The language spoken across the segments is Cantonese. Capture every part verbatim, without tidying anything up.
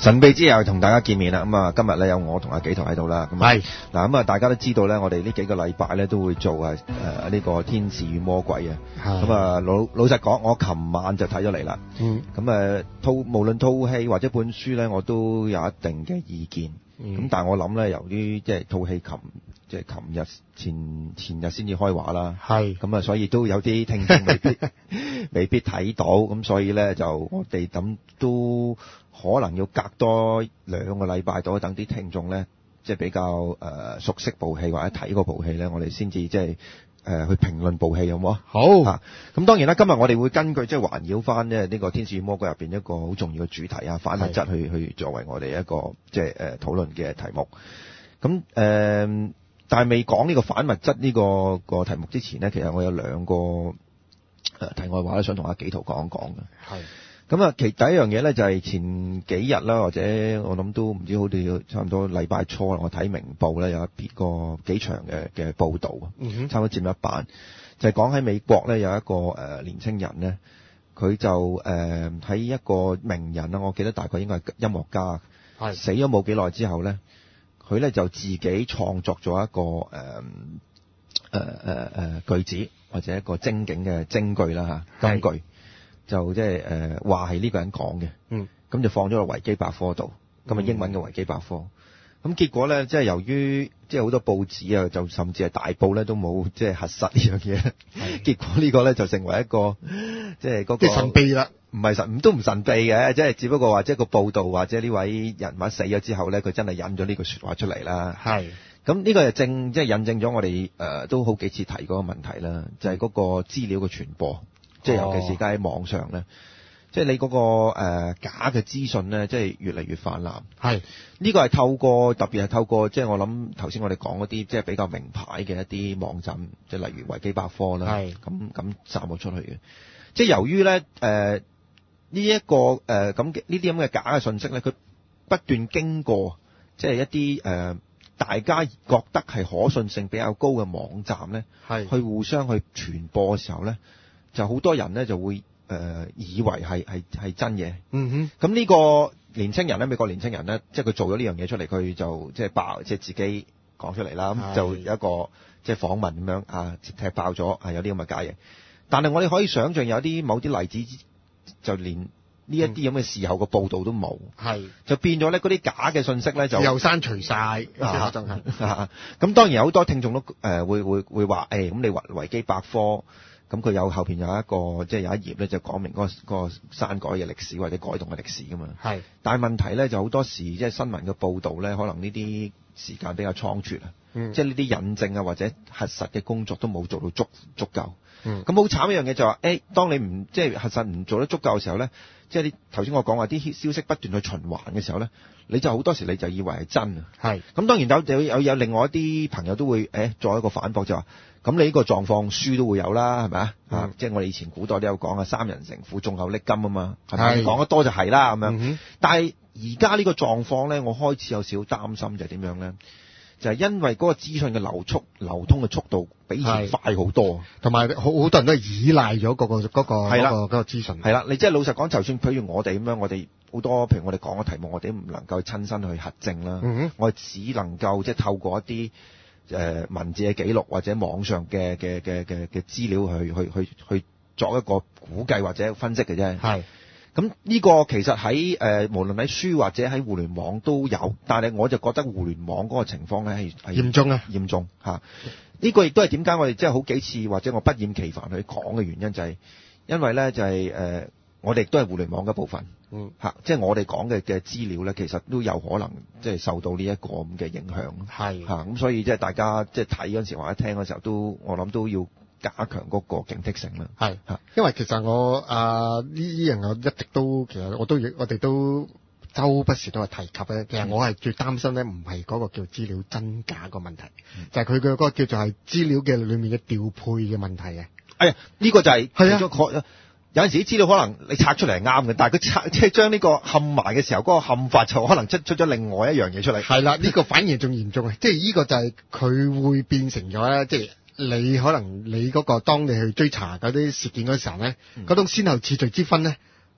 神秘之夜同大家見面啦，咁啊今日咧有我同阿紀陶喺度啦，咁係嗱咁啊大家都知道咧，我哋呢幾個禮拜咧都會做啊誒呢個天使與魔鬼啊，咁啊老老實講，我琴晚就睇咗嚟啦，嗯，咁誒套無論套戲或者本書咧，我都有一定嘅意見，咁、嗯、但係我諗咧，由於即係套戲琴即係琴日前前日先至開畫啦，係咁啊，所以都有啲聽眾未必未必睇到，咁所以咧就我哋咁都。可能要隔多兩個禮拜到，等啲聽眾咧，即係比較誒、呃、熟悉部戲或者睇過部戲咧，我哋先至即係誒去評論部戲，好唔好啊？好嚇。咁、啊、當然啦，今日我哋會根據即係環繞翻咧呢個《天使與魔鬼》入邊一個好重要嘅主題啊，反物質去去作為我哋一個即係誒、呃、討論嘅題目。咁誒、呃，但係未講呢個反物質呢、這個、這個題目之前咧，其實我有兩個誒、呃、題外話咧，想同阿紀陶講一講嘅。係。咁啊，其第一樣嘢咧就係前幾日啦，或者我諗都唔知好似差唔多禮拜初啦，我睇明報咧有一篇個幾長嘅嘅報導啊，嗯、差唔多佔一半，就係講喺美國咧有一個誒、呃、年青人咧，佢就誒喺、呃、一個名人啦，我記得大概應該係音樂家，係死咗冇幾耐之後咧，佢咧就自己創作咗一個誒誒誒誒句子或者一個精警嘅精句啦嚇金句。就即係誒話係呢個人講嘅，嗯，咁就放咗落維基百科度，咁啊英文嘅維基百科，咁、嗯、結果咧即係由於即係好多報紙啊，就甚至係大報咧都冇即係核實呢樣嘢，結果呢個咧就成為一個即係嗰個神秘啦，唔係神都唔神秘嘅，即係只不過話即係個報導或者呢位人物死咗之後咧，佢真係引咗呢句説話出嚟啦，係，咁呢個就正即係印證咗我哋誒、呃、都好幾次提嗰個問題啦，就係、是、嗰個資料嘅傳播。即係尤其是而家喺網上咧，即係你嗰、那個、呃、假嘅資訊咧，即係越嚟越泛濫。係呢個係透過特別係透過即係我諗頭先我哋講嗰啲即係比較名牌嘅一啲網站，即係例如維基百科啦，係咁咁散播出去嘅。即係由於咧誒呢一、呃這個誒咁呢啲咁嘅假嘅信息咧，佢不斷經過即係一啲誒、呃、大家覺得係可信性比較高嘅網站咧，係去互相去傳播嘅時候咧。就好多人咧就會誒、呃、以為係係係真嘢，嗯哼。咁呢個年青人咧，美國年青人咧，即係佢做咗呢樣嘢出嚟，佢就即係爆，即係自己講出嚟啦。咁就有一個即係訪問咁樣啊，踢爆咗啊，有啲咁嘅假嘢。但係我哋可以想象有啲某啲例子，就連呢一啲咁嘅事後嘅報導都冇，係、嗯、就變咗咧嗰啲假嘅信息咧就又刪除曬，啊真係。咁當然有好多聽眾都誒、呃、會會會話誒，咁、欸、你維維基百科。咁佢有後邊有一個即係有一頁咧，就講明嗰、嗰個、嗰個刪改嘅歷史或者改動嘅歷史噶嘛。係，但係問題咧就好多時即係新聞嘅報導咧，可能呢啲時間比較倉促啊。嗯。即係呢啲引證啊或者核實嘅工作都冇做到足足夠。嗯。咁好慘一樣嘢就話、是，誒、欸，當你唔即係核實唔做得足夠嘅時候咧，即係你頭先我講話啲消息不斷去循環嘅時候咧，你就好多時你就以為係真啊。係。咁當然有有有有另外一啲朋友都會誒、欸、作一個反駁就話。咁你呢個狀況書都會有啦，係咪啊？啊，即係我哋以前古代都有講啊，三人成虎，眾口溺金啊嘛，係咪？講得多就係啦咁樣。嗯、但係而家呢個狀況咧，我開始有少少擔心就係點樣咧？就係、是、因為嗰個資訊嘅流速、流通嘅速度比以前快好多，同埋好好多人都係依賴咗嗰、那個嗰、那個嗰、那個嗰、那個資訊。係啦，你即係老實講，就算譬如我哋咁樣，我哋好多譬如我哋講嘅題目，我哋都唔能夠親身去核證啦。嗯、我哋只能夠即係透過一啲。誒、呃、文字嘅記錄或者網上嘅嘅嘅嘅嘅資料去去去去作一個估計或者分析嘅啫。係。咁呢個其實喺誒、呃、無論喺書或者喺互聯網都有，但係我就覺得互聯網嗰個情況咧係係嚴重啊，嚴重嚇。呢、這個亦都係點解我哋即係好幾次或者我不厭其煩去講嘅原因，就係、是、因為咧就係、是、誒、呃、我哋都係互聯網嘅一部分。嗯，嚇，即係我哋講嘅嘅資料咧，其實都有可能即係受到呢一個咁嘅影響。係嚇，咁所以即係大家即係睇嗰陣時或者聽嗰時候都，我諗都要加強嗰個警惕性啦。係嚇，因為其實我啊呢呢樣我一直都其實我都我哋都周不時都係提及咧。其實我係最擔心咧，唔係嗰個叫資料真假個問題，嗯、就係佢嘅嗰個叫做係資料嘅裡面嘅調配嘅問題啊。哎呀，呢、這個就係係啊。有陣時啲資料可能你拆出嚟係啱嘅，但係佢拆即係將呢個冚埋嘅時候，嗰、那個冚法就可能出出咗另外一樣嘢出嚟。係啦，呢、這個反而仲嚴重啊！即係呢個就係佢會變成咗咧，即係你可能你嗰、那個當你去追查嗰啲事件嗰時候咧，嗰、嗯、種先後次序之分咧，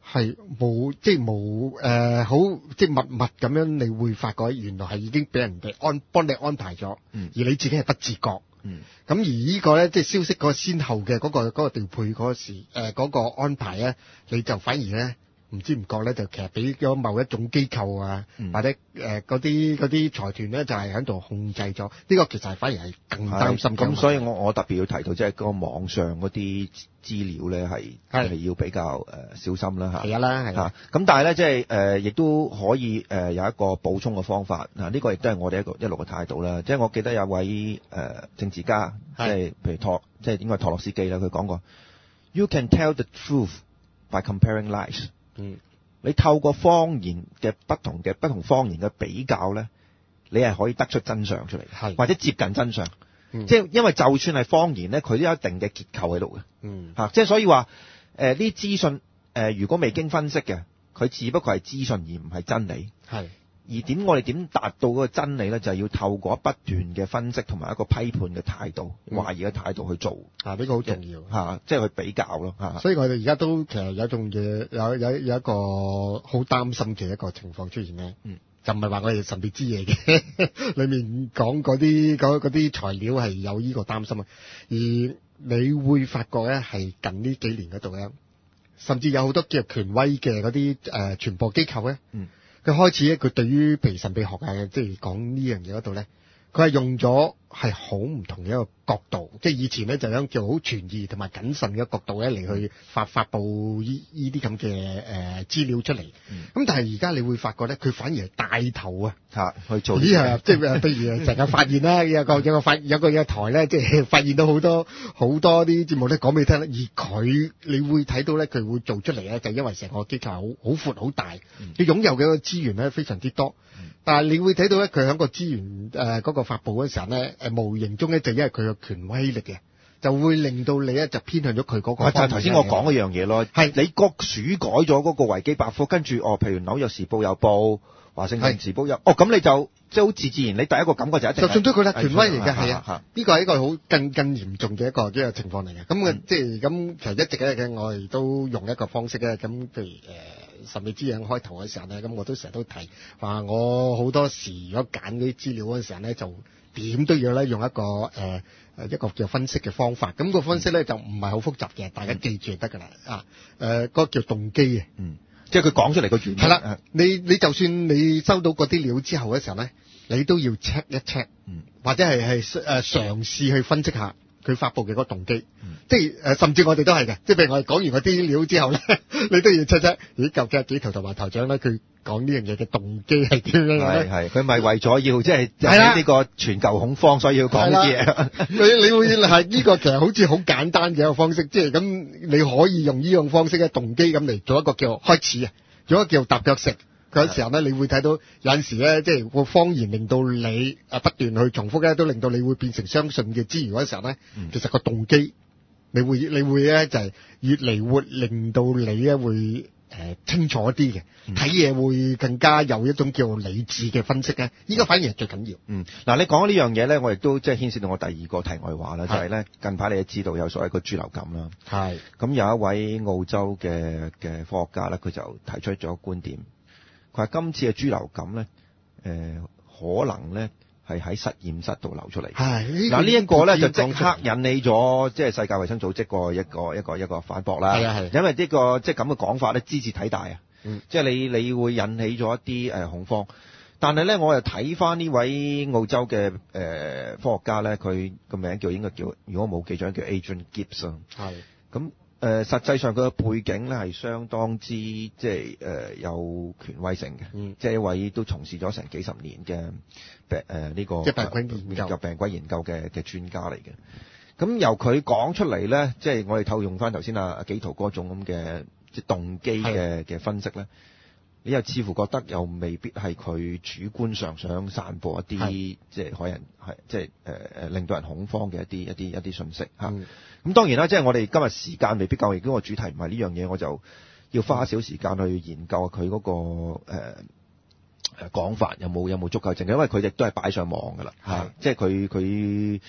係冇即係冇誒好即係密密咁樣，你會發覺原來係已經俾人哋安幫你安排咗，嗯、而你自己係不自覺。嗯，咁而呢個咧，即係消息嗰個先後嘅嗰、嗰個嗰、嗰個調配嗰時誒嗰、呃嗰個安排咧，你就反而咧唔知唔覺咧，就其實俾咗某一種機構啊，嗯、或者誒嗰啲嗰啲財團咧，就係喺度控制咗。呢、呢個其實係反而係更擔心。 咁所以我我特別要提到，即係嗰個網上嗰啲資料咧，係係要比較誒、呃、小心啦嚇。 係啊啦，係啊。 咁但係咧，即係誒亦都可以誒、呃、有一個補充嘅方法。嗱、呃，呢、呢個亦都係我哋一個一路嘅態度啦。即係我記得有位誒、呃、政治家，即係譬如托，即係應該係托洛斯基啦，佢講過 ：You can tell the truth by comparing lies。嗯，你透過方言嘅不同嘅不同方言嘅比較咧，你係可以得出真相出嚟，係或者接近真相。嗯、即係因為就算係方言咧，佢都有一定嘅結構喺度嘅。嗯，嚇、啊，即係所以話誒呢資訊誒、呃，如果未經分析嘅，佢只不過係資訊而唔係真理。係。而點我哋點達到嗰個真理咧，就係、是、要透過不斷嘅分析同埋一個批判嘅態度、嗯、懷疑嘅態度去做。啊，呢、這個好重要嚇、啊，即係去比較咯嚇、啊。所以我哋而家都其實有一種嘢，有有有一個好擔心嘅一個情況出現咧。嗯，就唔係話我哋神秘之夜嘅，裡面講嗰啲嗰啲材料係有呢個擔心啊。而你會發覺咧，係近呢幾年嗰度咧，甚至有好多叫權威嘅嗰啲誒傳播機構咧。嗯。佢開始咧，佢對於譬如神秘學啊，即係講呢樣嘢嗰度咧，佢係用咗係好唔同嘅一個角度，即係以前咧就有叫好存疑同埋謹慎嘅角度咧嚟去發發佈呢呢啲咁嘅誒資料出嚟。咁、嗯、但係而家你會發覺咧，佢反而係帶頭啊，嚇去做。咦係，即係譬如成日發現啦，有個有個發有個有個台咧，即係發現到好多好多啲節目咧講俾你聽咧，而佢你會睇到咧，佢會做出嚟咧，就因為成個機構好好闊好大，佢、嗯、擁有嘅個資源咧非常之多。嗯、但係你會睇到咧，佢喺個資源誒嗰、呃嗰個發佈嗰時候咧，誒無形中咧就因為佢嘅權威力嘅，就會令到你咧就偏向咗佢嗰個。就係頭先我講嗰樣嘢咯，係你個署改咗嗰個維基百科，跟住哦，譬如紐約時報有報，華盛頓時報有，哦咁你就即係好自自然，你第一個感覺就一定就信咗佢啦，權威嚟嘅係啊，呢個係一個好更更嚴重嘅一個一個情況嚟嘅。咁嘅、嗯、即係咁，其實一直咧嘅我哋都用一個方式咧，咁譬如誒。呃神秘之夜開頭嘅時候咧，咁我都成日都提話，我好多時如果揀啲資料嗰陣時候咧，就點都要咧用一個誒誒、呃、一個叫分析嘅方法。咁、那個分析咧就唔係好複雜嘅，大家記住就得㗎啦。啊誒，嗰、呃那個叫動機嘅，嗯，即係佢講出嚟個原因。係啦，你你就算你收到嗰啲料之後嘅時候咧，你都要 check 一 check，嗯，或者係係誒嘗試去分析下佢發布嘅嗰個動機，嗯、即係誒、呃，甚至我哋都係嘅，即係譬如我哋講完嗰啲料之後咧，你都要 check check，咦，究竟幾頭同埋台長咧，佢講呢樣嘢嘅動機係點樣咧？係係，佢咪為咗要即係喺呢個全球恐慌，所以要講呢啲嘢。你你會係呢個其實好似好簡單嘅一個方式，即係咁你可以用呢種方式嘅動機咁嚟做一個叫開始啊，做一個叫踏腳石。嗰時候咧，你會睇到有陣時咧，即係個謊言令到你啊不斷去重複咧，都令到你會變成相信嘅之餘嗰時候咧，嗯、其實個動機你會你會咧就係、是、越嚟會令到你咧會誒、呃、清楚啲嘅，睇嘢、嗯、會更加有一種叫理智嘅分析咧。依家反而係最緊要。嗯，嗱，你講呢樣嘢咧，我亦都即係牽涉到我第二個題外話啦，就係、是、咧近排你都知道有所謂個豬流感啦。係。咁有一位澳洲嘅嘅科學家咧，佢就提出咗觀點。佢話今次嘅豬流感咧，誒、呃、可能咧係喺實驗室度流出嚟。係嗱呢一個咧就即刻引起咗即係世界衛生組織個一個一個一個反駁啦。係啊係。因為呢、這個即係咁嘅講法咧，支持體大啊。嗯。即係你你會引起咗一啲誒、呃、恐慌，但係咧我又睇翻呢位澳洲嘅誒、呃、科學家咧，佢個名叫應該叫，如果冇記錯叫 Adrian Gibson。係。咁。誒、呃，實際上佢嘅背景咧係相當之即係誒、呃、有權威性嘅，嗯、即係一位都從事咗成幾十年嘅病誒呢個即係病菌研究、病菌研究嘅嘅專家嚟嘅。咁由佢講出嚟咧，即係我哋透用翻頭先阿阿紀陶嗰種咁嘅即係動機嘅嘅分析咧，你又似乎覺得又未必係佢主觀上想散播一啲即係可能係即係誒誒令到人恐慌嘅一啲一啲一啲信息嚇。嗯咁當然啦，即係我哋今日時間未必夠，亦都個主題唔係呢樣嘢，我就要花少時間去研究佢嗰個誒誒講法有冇有冇足夠證據，因為佢亦都係擺上網㗎啦，係即係佢佢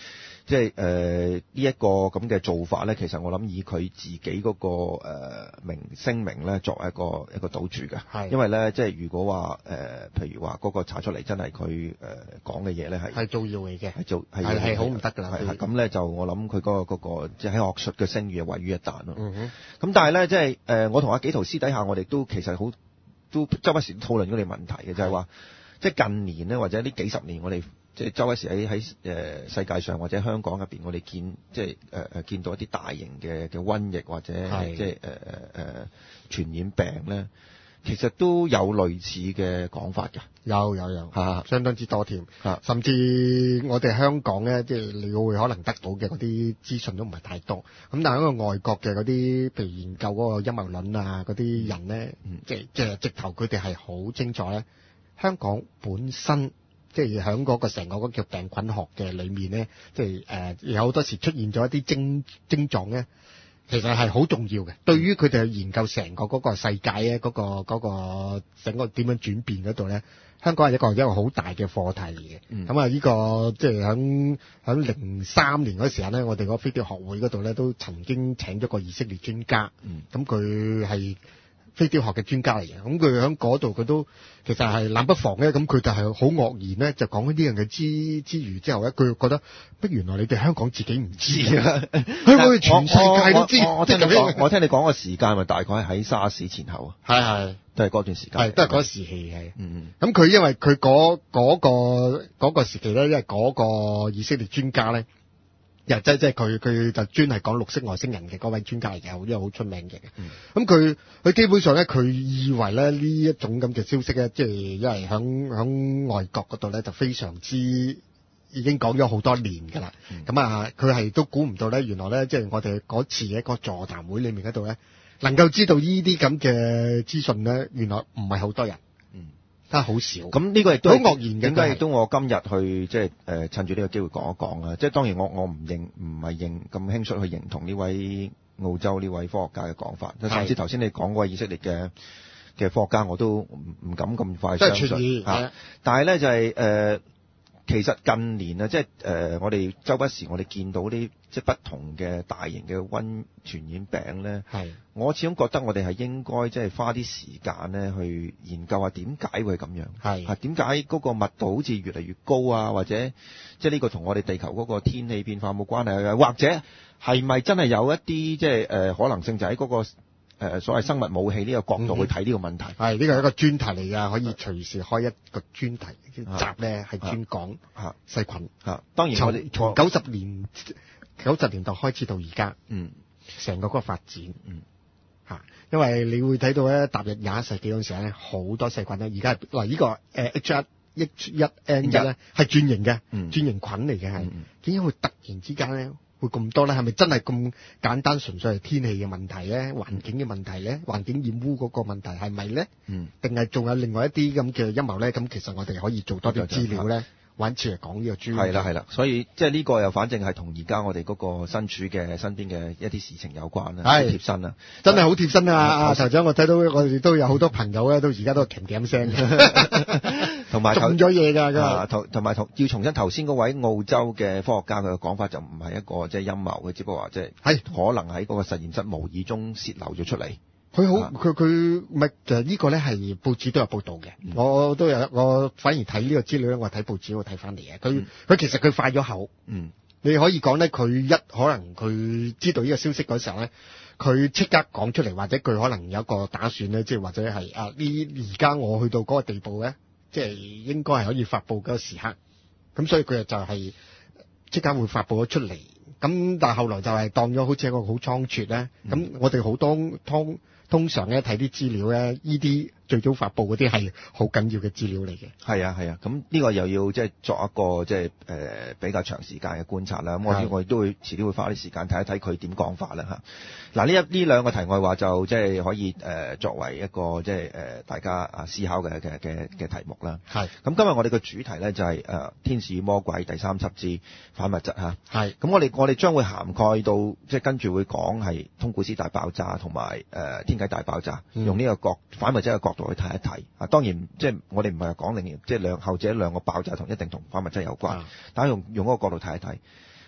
即係誒呢一個咁嘅做法咧，其實我諗以佢自己嗰、那個誒、呃、名聲明咧作為一個一個賭注嘅，係因為咧即係如果話誒、呃、譬如話嗰個查出嚟真係佢誒講嘅嘢咧係係造謠嚟嘅，係做係係好唔得㗎啦，係咁咧就我諗佢嗰個嗰、那個即係喺學術嘅聲譽毀於一旦咯。嗯哼，咁但係咧即係誒、呃、我同阿紀陶私底下我哋都其實好都周不時討論嗰啲問題嘅，就係、是、話即係近年咧或者呢幾十年我哋。即係周不時喺喺誒世界上或者香港入邊，我哋見即係誒誒見到一啲大型嘅嘅瘟疫或者即係誒誒誒傳染病咧，其實都有類似嘅講法㗎。有有有嚇，相當之多添嚇。甚至我哋香港咧，即係你會可能得到嘅嗰啲資訊都唔係太多。咁但係喺個外國嘅嗰啲，譬如研究嗰個陰謀論啊嗰啲人咧，嗯、即係即係直頭佢哋係好清楚咧，香港本身。即係喺嗰個成個嗰叫病菌學嘅裏面咧，即係誒有好多時出現咗一啲症症狀咧，其實係好重要嘅。對於佢哋去研究成個嗰個世界咧，嗰、嗰個嗰、嗰個整個點樣轉變嗰度咧，香港係一個一個好大嘅課題嚟嘅。咁、嗯、啊，呢、呢個即係喺喺零三年嗰時候咧，我哋個飛碟學會嗰度咧都曾經請咗個以色列專家。咁佢係飛碟學嘅專家嚟嘅，咁佢喺嗰度佢都其實係冷不防咧，咁佢就係好愕然咧，就講呢啲樣嘅之之餘之後咧，佢覺得不原來你哋香港自己唔知啊，佢會全世界都知。我，我，我，我聽你講，我聽你講個時間咪大概喺沙士前後啊，係係都係嗰段時間，係都係嗰時期係。嗯咁佢因為佢嗰嗰個嗰、嗰個時期咧，因為嗰個以色列專家咧。又即即係佢佢就專係講綠色外星人嘅嗰位專家嚟嘅，因為好出名嘅。咁佢佢基本上咧，佢以為咧呢一種咁嘅消息咧，即係因為響響外國嗰度咧就非常之已經講咗好多年㗎啦。咁、嗯、啊，佢係都估唔到咧，原來咧即係我哋嗰次嘅一個座談會裏面嗰度咧，能夠知道呢啲咁嘅資訊咧，原來唔係好多人。真係好少，咁呢個亦都好愕然嘅。點解亦都我今日去即係誒趁住呢個機會講一講啊！即係當然我我唔認唔係認咁輕率去認同呢位澳洲呢位科學家嘅講法。甚至頭先你講嗰位以色列嘅嘅科學家，我都唔唔敢咁快相信嚇。但係咧就係、是、誒、呃，其實近年啊，即係誒我哋周不時我哋見到啲即係不同嘅大型嘅瘟傳染病咧。係。我始終覺得我哋係應該即係花啲時間咧去研究下點解會咁樣，係點解嗰個密度好似越嚟越高啊？或者即係呢個同我哋地球嗰個天氣變化冇關係啊？或者係咪真係有一啲即係誒可能性就喺嗰個誒所謂生物武器呢個角度去睇呢個問題？係呢個係一個專題嚟㗎，可以隨時開一個專題集咧，係專講嚇細菌嚇。當然我哋從九十年九十年代開始到而家，嗯，成個嗰個發展，嗯。嚇，因為你會睇到咧，踏入廿一世紀嗰陣時咧，好多細菌咧，而家嗱呢個誒 H 一 H 一 N 一咧係轉型嘅，轉型菌嚟嘅係，點解會突然之間咧會咁多咧？係咪真係咁簡單純粹係天氣嘅問題咧？環境嘅問題咧？環境染污嗰個問題係咪咧？嗯，定係仲有另外一啲咁嘅陰謀咧？咁其實我哋可以做多啲資料咧。揾次嚟講呢個專係啦係啦，所以即係呢個又反正係同而家我哋嗰個身處嘅身邊嘅一啲事情有關啦，好貼身啊，真係好貼身啊！阿頭長，我睇到我哋都有好多朋友咧，到而家都係甜甜聲，同埋中咗嘢㗎，同同埋同要重申頭先嗰位澳洲嘅科學家佢嘅講法就唔係一個即係陰謀嘅，只不過話即係係可能喺嗰個實驗室無意中泄漏咗出嚟。佢好，佢佢咪就呢個咧係報紙都有報道嘅、嗯，我都有，我反而睇呢個資料咧，我睇報紙我睇翻嚟嘅。佢佢、嗯、其實佢快咗口，嗯，你可以講咧，佢一可能佢知道呢個消息嗰時候咧，佢即刻講出嚟，或者佢可能有一個打算咧，即係或者係啊呢而家我去到嗰個地步咧，即係應該係可以發布嗰個時刻，咁所以佢就係即刻會發布咗出嚟。咁但係後來就係當咗好似一個好倉促咧，咁、嗯、我哋好多通。通常咧睇啲資料咧，呢啲最早發布嗰啲係好緊要嘅資料嚟嘅。係啊係啊，咁呢個又要即係作一個即係誒比較長時間嘅觀察啦。咁我我亦都會遲啲會花啲時間睇一睇佢點講法啦嚇。嗱呢一呢兩個題外話就即係可以誒、呃、作為一個即係誒大家啊思考嘅嘅嘅嘅題目啦。係。咁今日我哋嘅主題咧就係、是、誒、呃、天使與魔鬼第三輯之反物質嚇。係。咁我哋我哋將會涵蓋到即係跟住會講係通古斯大爆炸同埋誒天啟大爆炸，嗯、用呢個角反物質嘅角度去睇一睇啊。當然即係我哋唔係講另即係兩後者兩個爆炸同一定同反物質有關，嗯、但係用用嗰個角度睇一睇。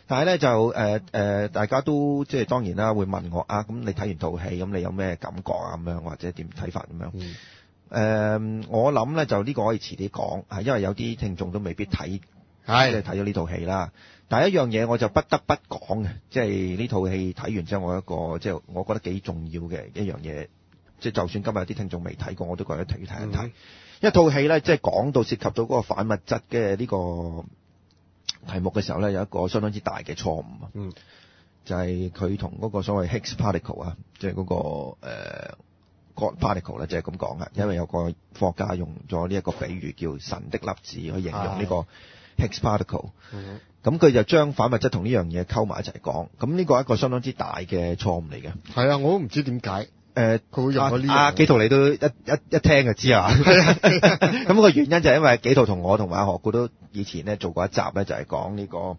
但係咧就誒誒、呃，大家都即係當然啦，會問我啊，咁你睇完套戲，咁你有咩感覺啊？咁樣或者點睇法咁樣？誒、 嗯呃，我諗咧就呢個可以遲啲講，係因為有啲聽眾都未必睇，即係睇咗呢套戲啦。但係一樣嘢我就不得不講嘅，即係呢套戲睇完之後，我一個即係我覺得幾重要嘅一樣嘢，即係就算今日有啲聽眾未睇過，我都覺得要睇一睇。嗯、一套戲咧，即係講到涉及到嗰個反物質嘅呢個題目嘅時候咧，有一個相當之大嘅錯誤啊，嗯、就係佢同嗰個所謂 Higgs particle 啊，即係嗰個誒 God particle 咧，即係咁講啊。因為有個科學家用咗呢一個比喻叫神的粒子去形容呢個 Higgs particle，咁佢、嗯、就將反物質同呢樣嘢溝埋一齊講，咁呢個係一個相當之大嘅錯誤嚟嘅。係啊，我都唔知點解。 誒， 佢會用咗呢啊，紀陶你都一一一聽就知啊。咁個原因就係因為紀陶同我同埋阿何故都以前咧做過一集咧，就係講呢個誒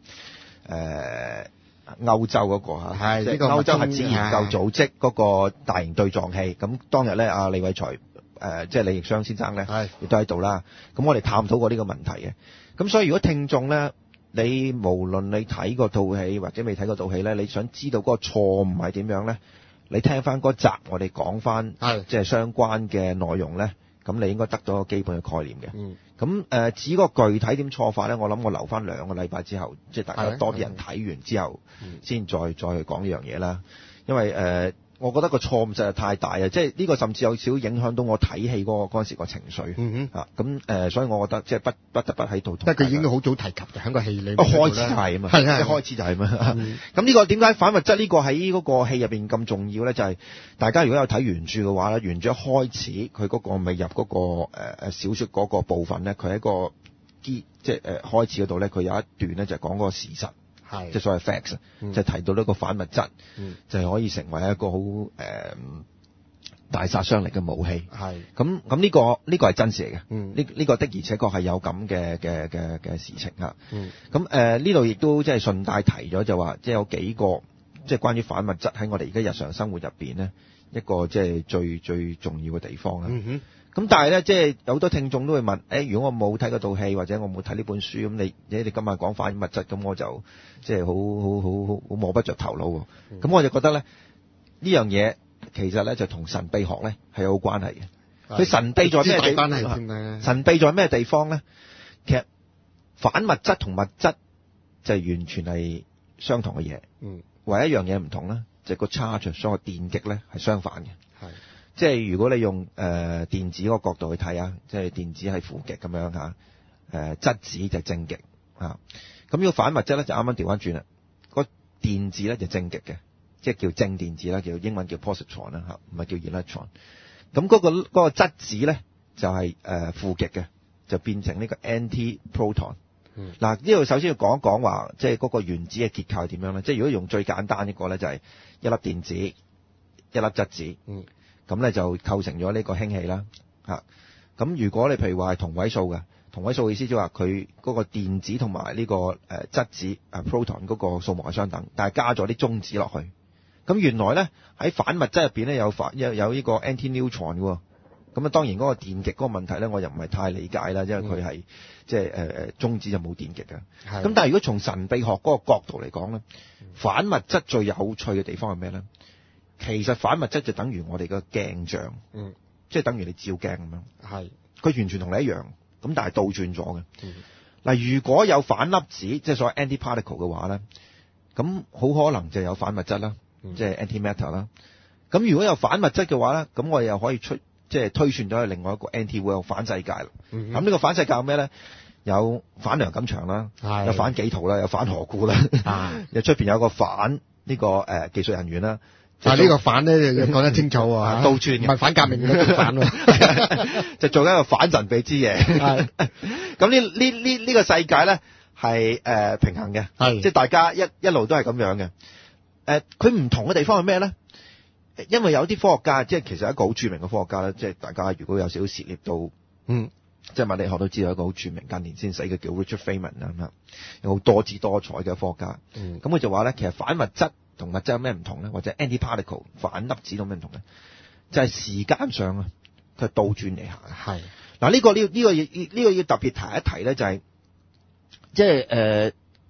歐洲嗰個嚇，係呢個歐洲核子研究組織嗰個大型對撞器。咁當日咧，阿李偉才誒即係李奕商先生咧，亦都喺度啦。咁我哋探討過呢個問題嘅。咁所以如果聽眾咧，你無論你睇過套戲或者未睇過套戲咧，你想知道嗰個錯誤係點樣咧？你聽翻嗰集，我哋講翻即係相關嘅內容咧，咁你應該得到一個基本嘅概念嘅。嗯。咁誒，至於個具體點錯法咧，我諗我留翻兩個禮拜之後，即係大家多啲人睇完之後，先再再去講呢樣嘢啦。因為誒。呃我覺得個錯誤實在太大啊！即係呢個甚至有少少影響到我睇戲嗰個嗰陣時個情緒。嗯哼。咁誒、呃，所以我覺得即係不不得不喺度。但係佢已經好早提及嘅喺個戲裏面。一開始係啊嘛。係係。一開始就係嘛。咁呢、嗯、個點解反物質呢個喺嗰個戲入邊咁重要咧？就係、是、大家如果有睇原著嘅話咧，原著一開始佢嗰個未入嗰、那個誒誒、呃、小説嗰個部分咧，佢喺個基即係誒、呃、開始嗰度咧，佢有一段咧就係講嗰個事實。係，即係所謂 facts，、嗯、就提到呢個反物質，嗯、就係可以成為一個好誒、呃、大殺傷力嘅武器。係，咁咁呢個呢、呢個係真事嚟嘅。嗯，呢呢、呢個的而且確係有咁嘅嘅嘅嘅事情嚇。嗯，咁誒呢度亦都即係順帶提咗，就話即係有幾個即係關於反物質喺我哋而家日常生活入邊咧，一個即係最最重要嘅地方啦。嗯哼。咁但係咧，即係有好多聽眾都會問，誒、欸，如果我冇睇嗰套戲，或者我冇睇呢本書，咁你你哋今日講反物質，咁我就即係好好好好好摸不着頭腦喎。咁、嗯、我就覺得咧，呢樣嘢其實咧就同神秘學咧係有關係嘅。佢的神秘在咩地方？神秘在咩地方咧？其實反物質同物質就係完全係相同嘅嘢。嗯，唯一一樣嘢唔同咧，就係、個 charge 所謂電極咧係相反嘅。係。即係如果你用誒、呃、電子嗰個角度去睇啊，即係電子係負極咁樣嚇，誒質子就係正極啊。咁呢個反物質咧就啱啱調翻轉啦，個電子咧就正極嘅，即係叫正電子啦，叫英文叫 positron 啦嚇，唔係叫 electron。咁嗰個嗰個質子咧就係誒負極嘅，就變成呢個 anti-proton。嗯。嗱呢度首先要講一講話，即係嗰個原子嘅結構係點樣咧？即係如果用最簡單一個咧，就係一粒電子，一粒質子。嗯。咁咧就構成咗呢個氫氣啦，嚇。咁如果你譬如話係同位素嘅，同位素嘅意思即係話佢嗰個電子同埋呢個誒質子啊 proton 嗰個數目係相等，但係加咗啲中子落去。咁原來咧喺反物質入邊咧有反有有呢個 anti-neutron 嘅喎。咁啊當然嗰個電極嗰個問題咧，我又唔係太理解啦，因為佢係、嗯、即係誒誒中子就冇電極嘅。咁的但係如果從神秘學嗰個角度嚟講咧，反物質最有趣嘅地方係咩咧？其實反物質就等於我哋個鏡像，嗯，即係等於你照鏡咁樣，係，佢完全同你一樣，咁但係倒轉咗嘅。嗱、嗯，如果有反粒子，即係所謂 anti-particle 嘅話咧，咁好可能就有反物質啦，嗯、即係 anti-matter 啦。咁如果有反物質嘅話咧，咁我哋又可以出，即係推算咗去另外一個 anti-world 反世界啦。咁呢、嗯、個反世界有咩咧？有反梁錦祥啦，是有反紀陶啦，有反何故啦，又出邊有個反呢、這個誒、呃、技術人員啦。但係呢個反咧，就講得清楚喎，倒轉，唔係反革命嘅反喎，就做一個反神秘之嘢。咁呢呢呢呢個世界咧係誒平衡嘅，係即係大家一一路都係咁樣嘅。誒、呃，佢唔同嘅地方係咩咧？因為有啲科學家，即係其實一個好著名嘅科學家咧，即係大家如果有少少涉獵到，嗯，即係物理學都知道一個好著名，近年先死嘅叫 Richard Feynman 啊，有好多姿多彩嘅科學家。嗯，咁佢就話咧，其實反物質同物質有咩唔同咧？或者 anti-particle 反粒子有咩唔同咧？就係、是、時間上啊，佢倒轉嚟行。係嗱，呢個呢呢個要呢、這個要特別提一提咧，就係即係誒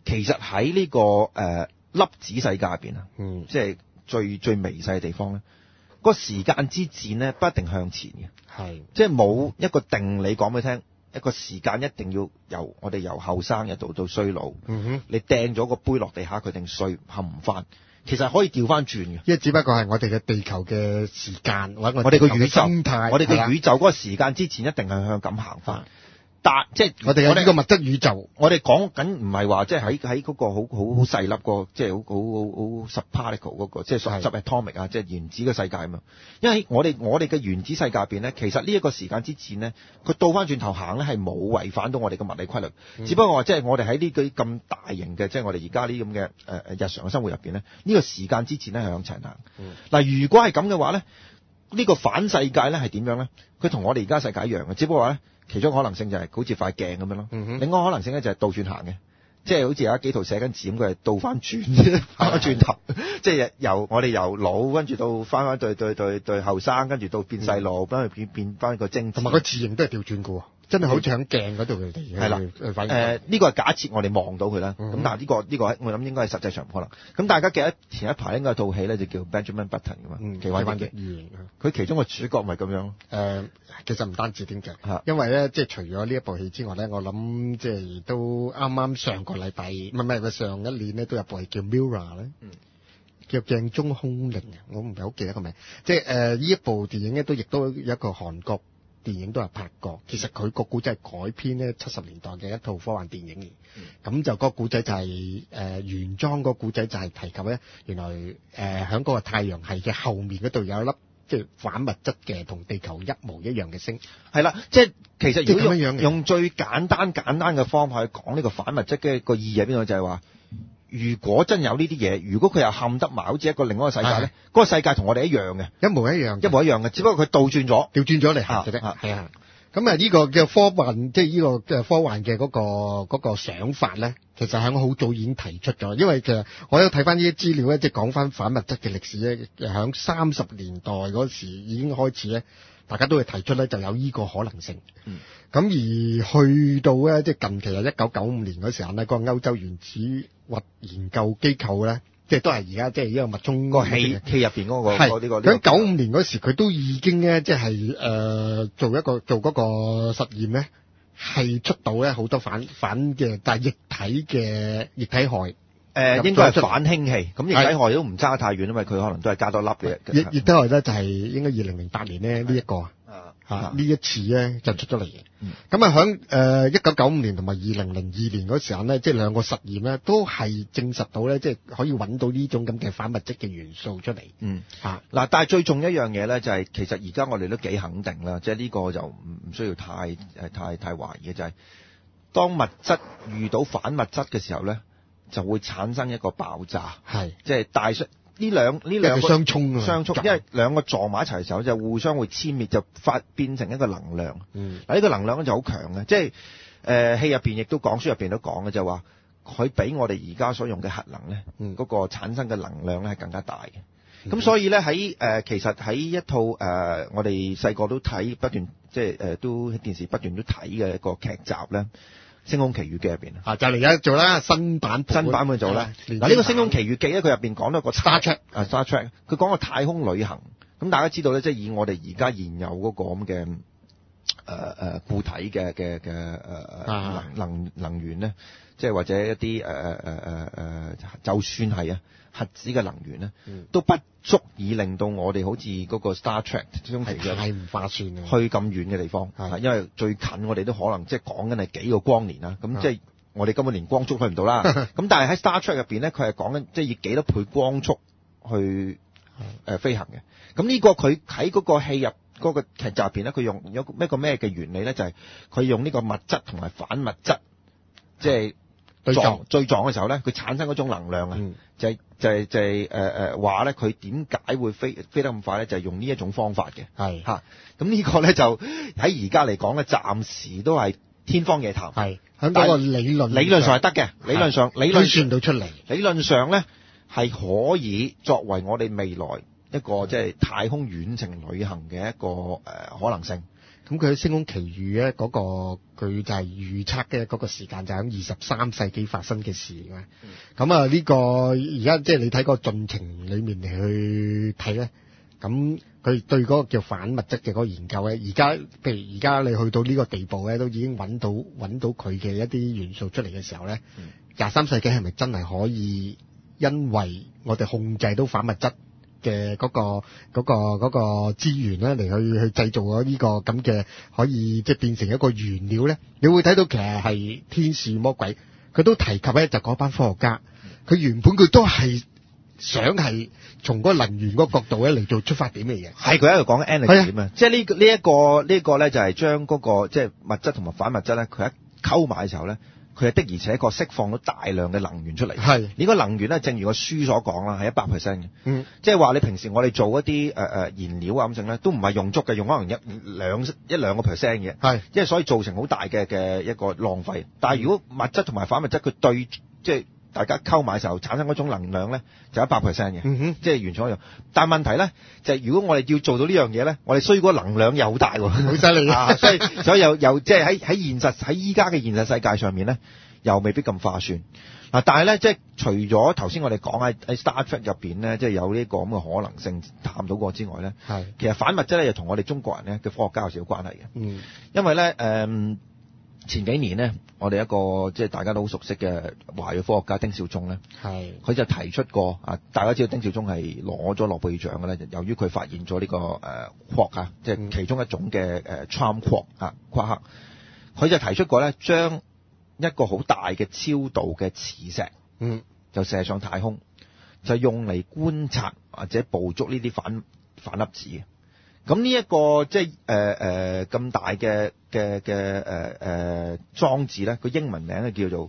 其實喺呢、這個誒、呃、粒子世界入邊啊， 嗯， 即係最最微細嘅地方咧，個時間之箭咧不一定向前嘅， 係，即係冇一個定理講俾你聽，一個時間一定要由我哋由後生一度到衰老， 嗯哼， 你掟咗個杯落地下，佢定碎冚唔翻，其實可以調翻轉嘅， 因為只不過係我哋嘅地球嘅時間，或者我哋個宇宙， 態我哋嘅宇宙嗰個時間之前一定係向咁行翻。但即係我哋有呢個物質宇宙， 我哋講緊唔係話即係喺喺嗰個好好好細粒個，即係好好好好 subparticle 嗰個，即係十 atomic 啊，即係原子嘅世界啊嘛。因為我哋我哋嘅原子世界入邊咧，其實呢一個時間之前咧，佢倒翻轉頭行咧係冇違反到我哋嘅物理規律。嗯、只不過話即係我哋喺呢啲咁大型嘅，即係我哋而家呢咁嘅誒誒日常嘅生活入邊咧，呢、呢個時間之前咧係向前行。嗱、嗯，如果係咁嘅話咧，呢、呢個反世界咧係點樣咧？佢同我哋而家世界一樣嘅，只不過話咧。其中可能性就係好似塊鏡咁樣咯，嗯、另外可能性咧就係倒轉行嘅，即係好似有一幾圖寫緊字咁，佢係倒翻轉，翻翻轉頭，即係由我哋由老跟住到翻翻對對對對後生，跟住到變細路，跟住變變翻個精， 同埋個字形都係調轉嘅喎。真係好似喺鏡嗰度嘅，係啦。誒， 呢個係假設我哋望到佢啦。咁、嗯、但係、呢、呢個呢、呢個我諗應該係實際上唔可能。咁大家記得前一排應該有套戲咧，就叫 Benjamin Button 㗎嘛。 嗯， 奇幻嘅語言。佢其中個主角咪咁樣。誒、 呃，其實唔單止點嘅，因為咧，即係除咗呢一部戲之外咧，我諗即係都啱啱上個禮拜，唔係唔係上一年咧，都有部戲叫 Mirror 咧。嗯。叫鏡中空靈啊，我唔係好記得個名。即係誒呢一部電影咧，都亦都有一個韓國電影都係拍過，其實佢個古仔係改編咧七十年代嘅一套科幻電影嚟，咁、嗯、就個古仔就係、是、誒、呃、原裝個古仔就係提及咧，原來誒喺嗰個太陽系嘅後面嗰度有一粒即係反物質嘅，同地球一模一樣嘅星。係啦，即係其實如果用用最簡單簡單嘅方法去講呢個反物質嘅個意義喺邊度，就係話，如果真有呢啲嘢，如果佢又冚得埋，好似一個另外一個世界咧，嗰、那個世界同我哋一樣嘅，一模一樣，一模一樣嘅，只不過佢倒轉咗，調轉咗嚟行嘅啫。係啊，咁啊呢個嘅科幻，即係呢個嘅科幻嘅嗰、那個嗰、那個想法咧，其實喺我好早已經提出咗。因為其實我有睇翻呢啲資料咧，即係講翻反物質嘅歷史咧，喺三十年代嗰時已經開始咧，大家都會提出咧就有呢個可能性。嗯。咁而去到咧，即係近期係一九九五年嗰時候咧，嗰、那個歐洲原子核研究機構咧，即係都係而家即係呢個脈衝個氣氣入邊嗰個係呢個。喺九五年嗰時，佢都已經咧，即係誒做一個做嗰個實驗咧，係出到咧好多反反嘅，但係液體嘅液體氦。誒、呃、應該係反氫氣，咁液體氦都唔差太遠，因為佢可能都係加多粒嘅。液液體氦咧就係應該二零零八年咧呢一個。啊！呢一次咧就出咗嚟嘅，咁啊響誒一九九五年同埋二零零二年嗰時候咧，即係兩個實驗咧，都係證實到咧，即係可以揾到呢種咁嘅反物質嘅元素出嚟。嗯，嚇嗱，但係最重要一樣嘢咧，就係其實而家我哋都幾肯定啦，即係呢個就唔唔需要太誒太太懷疑嘅，就係當物質遇到反物質嘅時候咧，就會產生一個爆炸，係即係大出。呢兩呢兩個相衝啊，相衝，因為兩個撞埋一齊嘅時候就互相會殲滅，就發變成一個能量。嗯，嗱、這、呢個能量咧就好強嘅，即係誒戲入邊亦都講，書入邊都講嘅，就話佢比我哋而家所用嘅核能咧，嗰、嗯那個產生嘅能量咧係更加大嘅。咁、嗯、所以咧喺誒其實喺一套誒、呃、我哋細個都睇不斷，即係誒、呃、都喺電視不斷都睇嘅一個劇集咧。星空奇遇記入邊啊，就嚟而家做啦，新版新版去做啦。嗱呢、這個星空奇遇記咧，佢入邊講到個 Star Trek 啊 Star Trek，佢講個太空旅行。咁大家知道咧，即係以我哋而家現有嗰個咁嘅誒誒固體嘅嘅嘅誒能能能源咧，即係或者一啲誒誒誒誒誒，就算係啊核子嘅能源咧、嗯，都不足以令到我哋好似嗰個 Star Trek 星空奇遇太唔划算啊！去咁遠嘅地方，因為最近我哋都可能即係講緊係幾個光年啦。咁即係我哋根本連光速去唔到啦。咁但係喺 Star Trek 入邊咧，佢係講緊即係以幾多倍光速去誒、呃、飛行嘅。咁呢個佢喺嗰個戲入嗰個劇集入邊咧，佢用有咩個咩嘅原理咧？就係、是、佢用呢個物質同埋反物質，即係。對撞對撞嘅時候咧，佢產生嗰種能量啊、嗯，就係、是、就係、是、就係誒誒話咧，佢點解會飛飛得咁快咧？就係、是、用呢一種方法嘅，係嚇。咁呢個咧就喺而家嚟講咧，暫時都係天方夜譚。係喺嗰個理論理論上係得嘅，理論上理論算到出嚟。理論上咧係可以作為我哋未來一個即係、就是、太空遠程旅行嘅一個誒、呃、可能性。 咁佢喺星空奇遇咧嗰個佢就係預測嘅嗰個時間就喺二十三世紀發生嘅事嘅。咁啊呢個而家即係你睇個進程裏面嚟去睇咧，咁佢對嗰個叫反物質嘅嗰個研究咧，而家譬如而家你去到呢個地步咧，都已經揾到揾到佢嘅一啲元素出嚟嘅時候咧，廿三世紀係咪真係可以因為我哋控制到反物質嘅嗰個嗰個嗰個資源咧，嚟去去製造咗呢個咁嘅可以即係變成一個原料咧？你會睇到其實係天使魔鬼，佢都提及咧就嗰班科學家，佢原本佢都係想係從嗰個能源嗰個角度咧嚟做出發點嘅嘢。係佢喺度講 energy 啊，即係呢呢一個呢個咧就係將嗰個即係物質同埋反物質咧，佢一溝埋嘅時候咧。佢係的而且確釋放到大量嘅能源出嚟。係，呢個能源咧，正如個書所講啦，係一百 percent 嘅。嗯，即係話你平時我哋做一啲誒誒燃料啊咁剩咧，都唔係用足嘅，用可能一兩一兩個 percent 嘅。係，即係所以造成好大嘅嘅一個浪費。但係如果物質同埋反物質佢對即係大家溝埋嘅時候產生嗰種能量咧，就一百 percent 嘅。嗯哼，即係完全一樣。但係問題咧就係、是、如果我哋要做到呢樣嘢咧，我哋需要嗰個能量又好大喎，好犀利啊！所以所以又又即係喺喺現實喺依家嘅現實世界上面咧。又未必咁划算嗱，但係咧，即係除咗頭先我哋講喺喺 Star Trek 入邊咧，即係有呢個咁嘅可能性探到過之外咧，係其實反物質咧又同我哋中國人咧嘅科學家有少少關係嘅。嗯，因為咧誒、嗯、前幾年咧，我哋一個即係大家都好熟悉嘅華裔科學家丁肇中咧，係佢就提出過啊，大家知道丁肇中係攞咗諾貝爾獎嘅咧，由於佢發現咗呢、這個誒礦啊，即係其中一種嘅誒 charm 礦啊夸克，佢就提出過咧將一個好大嘅超導嘅磁石，嗯，就射上太空，就用嚟觀察或者捕捉呢啲反反粒子嘅。咁呢一個即係誒誒咁大嘅嘅嘅誒誒裝置咧，個英文名咧叫做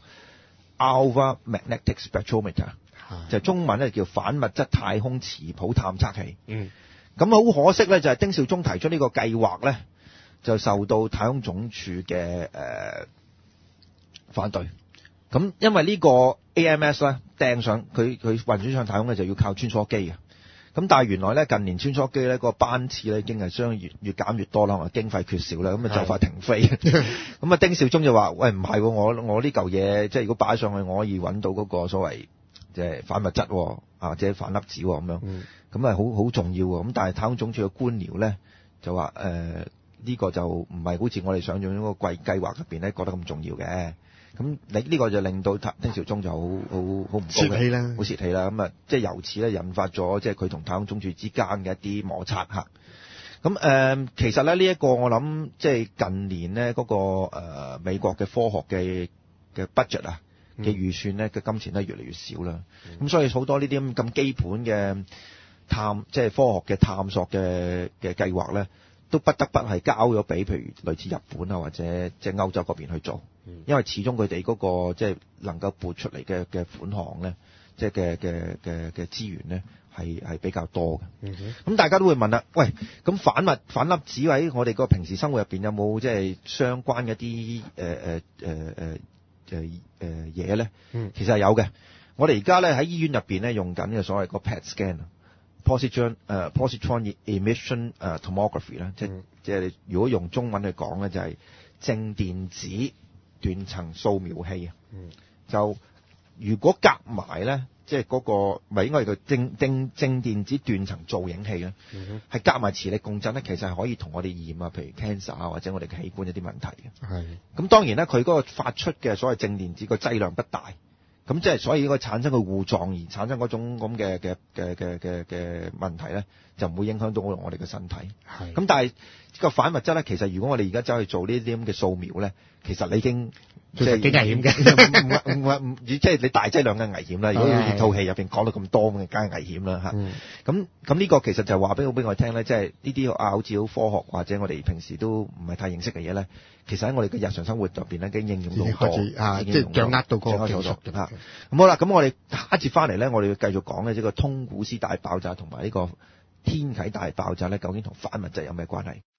Alpha Magnetic Spectrometer，就中文咧叫反物質太空磁譜探測器。嗯，咁好可惜咧，就係丁肇中提出呢個計劃咧，就受到太空總署嘅誒。呃反對，咁因為呢個 A M S 咧掟上佢佢運轉上太空咧就要靠穿梭機嘅，咁但係原來咧近年穿梭機咧個班次咧已經係相越越減越多啦，同埋經費缺少啦，咁啊就快停飛。咁啊丁肇中就話：喂，唔係喎，我我呢嚿嘢即係如果擺上去，我可以揾到嗰個所謂即係反物質啊，或者反粒子咁樣，咁啊好好重要喎。咁但係太空總署嘅官僚咧就話誒呢個就唔係好似我哋想象嗰個計計劃入邊咧覺得咁重要嘅。咁你呢個就令到丁肇中就好好好唔高嘅，泄氣啦，好泄氣啦。咁啊，即係由此咧引發咗即係佢同太空總署之間嘅一啲摩擦嚇。咁誒、呃，其實咧呢一個我諗即係近年咧嗰、那個、呃、美國嘅科學嘅嘅 budget 啊嘅預算咧嘅金錢咧越嚟越少啦。咁、嗯、所以好多呢啲咁基本嘅探即係科學嘅探索嘅嘅計劃咧，都不得不係交咗俾譬如類似日本啊或者即係歐洲嗰邊去做。因為始終佢哋嗰個即係能夠撥出嚟嘅嘅款項咧，即係嘅嘅嘅嘅資源咧，係係比較多嘅。咁、嗯、大家都會問啦，喂，咁反物反粒子喺我哋個平時生活入邊有冇即係相關嘅啲誒誒誒誒誒誒嘢咧？其實係有嘅。我哋而家咧喺醫院入邊咧用緊嘅所謂個 P E T scan、positron 誒 positron emission 誒 tomography 啦，即係即係如果用中文去講咧，就係正電子斷層掃描器啊、嗯，就如果夾埋咧，即係嗰個咪應該係個正正正電子斷層造影器咧，係夾埋磁力共振咧，其實係可以同我哋驗啊，譬如 cancer 啊或者我哋嘅器官一啲問題嘅。係，咁當然咧，佢嗰個發出嘅所謂正電子個劑量不大，咁即係所以個產生個互撞而產生嗰種咁嘅嘅嘅嘅嘅嘅問題咧，就唔會影響到我哋嘅身體。係，咁但係個反物質咧，其實如果我哋而家走去做呢啲咁嘅掃描咧，其實你已經即係幾危險嘅，唔唔唔即係你大劑量嘅危險啦。如果要套戲入邊講到咁多咁，梗係危險啦嚇。咁咁呢個其實就話俾我俾我哋聽咧，即係呢啲啊好似好科學或者我哋平時都唔係太認識嘅嘢咧，其實喺我哋嘅日常生活入邊咧，已經應用到好多啊，即係掌握到嗰個技術嚇。咁好啦，咁我哋下一節翻嚟咧，我哋要繼續講咧，呢個通古斯大爆炸同埋呢個天啟大爆炸咧，究竟同反物質有咩關係？